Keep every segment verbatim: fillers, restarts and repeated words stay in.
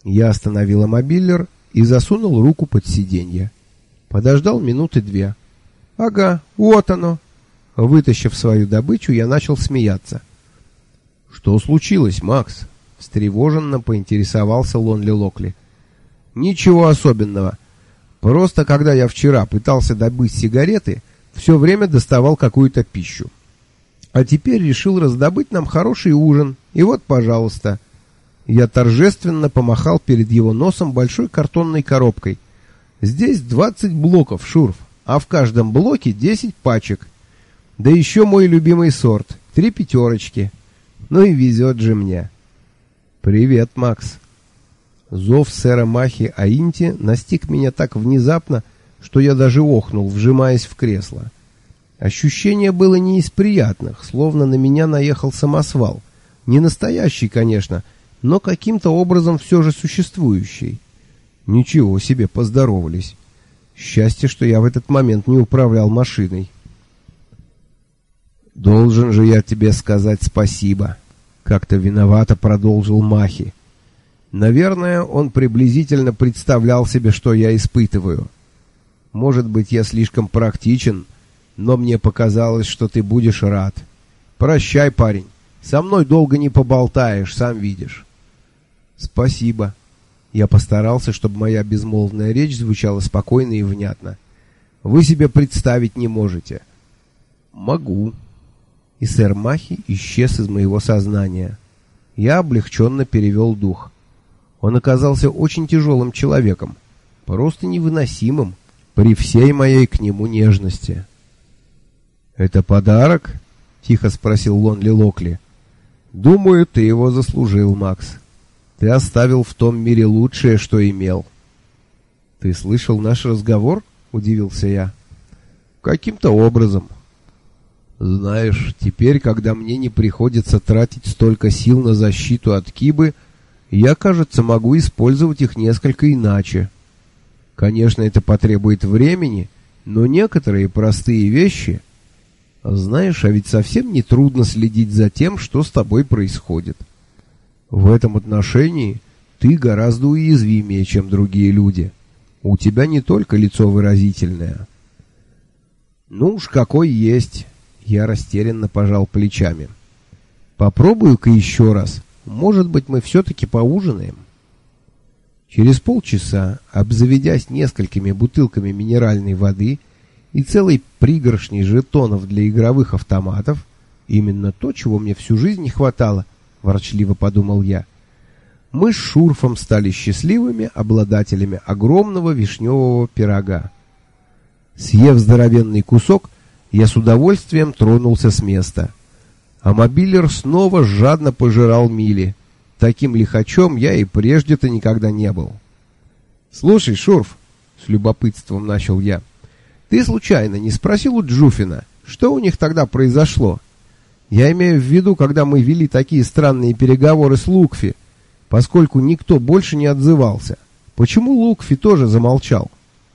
Я остановил мобилер и засунул руку под сиденье. Подождал минуты две. Ага, вот оно. Вытащив свою добычу, я начал смеяться. Что случилось, Макс? Встревоженно поинтересовался Лонли Локли. Ничего особенного. Просто когда я вчера пытался добыть сигареты, все время доставал какую-то пищу. А теперь решил раздобыть нам хороший ужин. И вот, пожалуйста. Я торжественно помахал перед его носом большой картонной коробкой. Здесь двадцать блоков, Шурф, а в каждом блоке десять пачек. Да еще мой любимый сорт, три пятерочки. Ну и везет же мне. Привет, Макс. Зов сэра Махи Аинти настиг меня так внезапно, что я даже охнул, вжимаясь в кресло. Ощущение было не из приятных, словно на меня наехал самосвал. Не настоящий, конечно, но каким-то образом все же существующий. Ничего себе, поздоровались. Счастье, что я в этот момент не управлял машиной. «Должен же я тебе сказать спасибо», — как-то виновато продолжил Махи. Наверное, он приблизительно представлял себе, что я испытываю. Может быть, я слишком практичен, но мне показалось, что ты будешь рад. Прощай, парень. Со мной долго не поболтаешь, сам видишь. Спасибо. Я постарался, чтобы моя безмолвная речь звучала спокойно и внятно. Вы себе представить не можете. Могу. И сэр Махи исчез из моего сознания. Я облегченно перевел дух. Он оказался очень тяжелым человеком, просто невыносимым при всей моей к нему нежности. «Это подарок?» — тихо спросил Лонли Локли. «Думаю, ты его заслужил, Макс. Ты оставил в том мире лучшее, что имел». «Ты слышал наш разговор?» — удивился я. «Каким-то образом. Знаешь, теперь, когда мне не приходится тратить столько сил на защиту от Кибы, я, кажется, могу использовать их несколько иначе. Конечно, это потребует времени, но некоторые простые вещи... Знаешь, а ведь совсем не трудно следить за тем, что с тобой происходит. В этом отношении ты гораздо уязвимее, чем другие люди. У тебя не только лицо выразительное». «Ну уж какой есть». Я растерянно пожал плечами. «Попробую-ка еще раз. Может быть, мы все-таки поужинаем?» Через полчаса, обзаведясь несколькими бутылками минеральной воды и целой пригоршней жетонов для игровых автоматов, именно то, чего мне всю жизнь не хватало, ворчливо подумал я, мы с Шурфом стали счастливыми обладателями огромного вишневого пирога. Съев здоровенный кусок, я с удовольствием тронулся с места. А мобилер снова жадно пожирал мили. Таким лихачом я и прежде-то никогда не был. «Слушай, Шурф», — с любопытством начал я, — «ты случайно не спросил у Джуфина, что у них тогда произошло? Я имею в виду, когда мы вели такие странные переговоры с Лукфи, поскольку никто больше не отзывался. Почему Лукфи тоже замолчал?»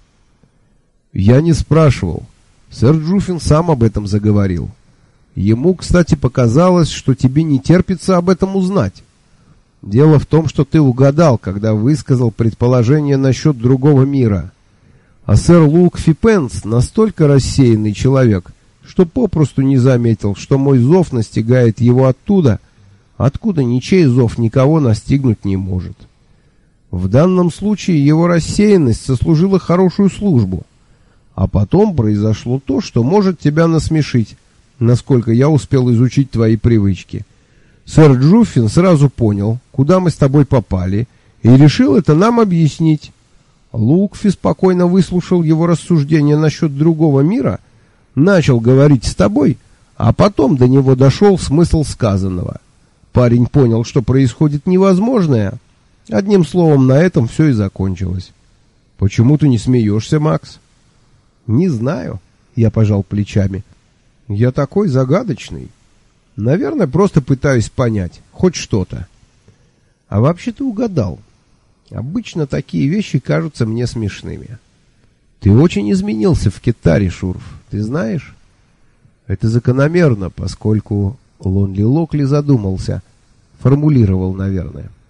«Я не спрашивал. Сэр Джуфин сам об этом заговорил. Ему, кстати, показалось, что тебе не терпится об этом узнать. Дело в том, что ты угадал, когда высказал предположение насчет другого мира. А сэр Лукфи Пенс настолько рассеянный человек, что попросту не заметил, что мой зов настигает его оттуда, откуда ничей зов никого настигнуть не может. В данном случае его рассеянность сослужила хорошую службу. А потом произошло то, что может тебя насмешить, насколько я успел изучить твои привычки. Сэр Джуффин сразу понял, куда мы с тобой попали, и решил это нам объяснить. Лукфи спокойно выслушал его рассуждения насчет другого мира, начал говорить с тобой, а потом до него дошел смысл сказанного. Парень понял, что происходит невозможное. Одним словом, на этом все и закончилось. Почему ты не смеешься, Макс? Не знаю, я пожал плечами. Я такой загадочный. Наверное, просто пытаюсь понять хоть что-то. А вообще ты угадал. Обычно такие вещи кажутся мне смешными. Ты очень изменился в Кетаре, Шурф, ты знаешь? Это закономерно, поскольку Лонли Локли задумался, формулировал, наверное.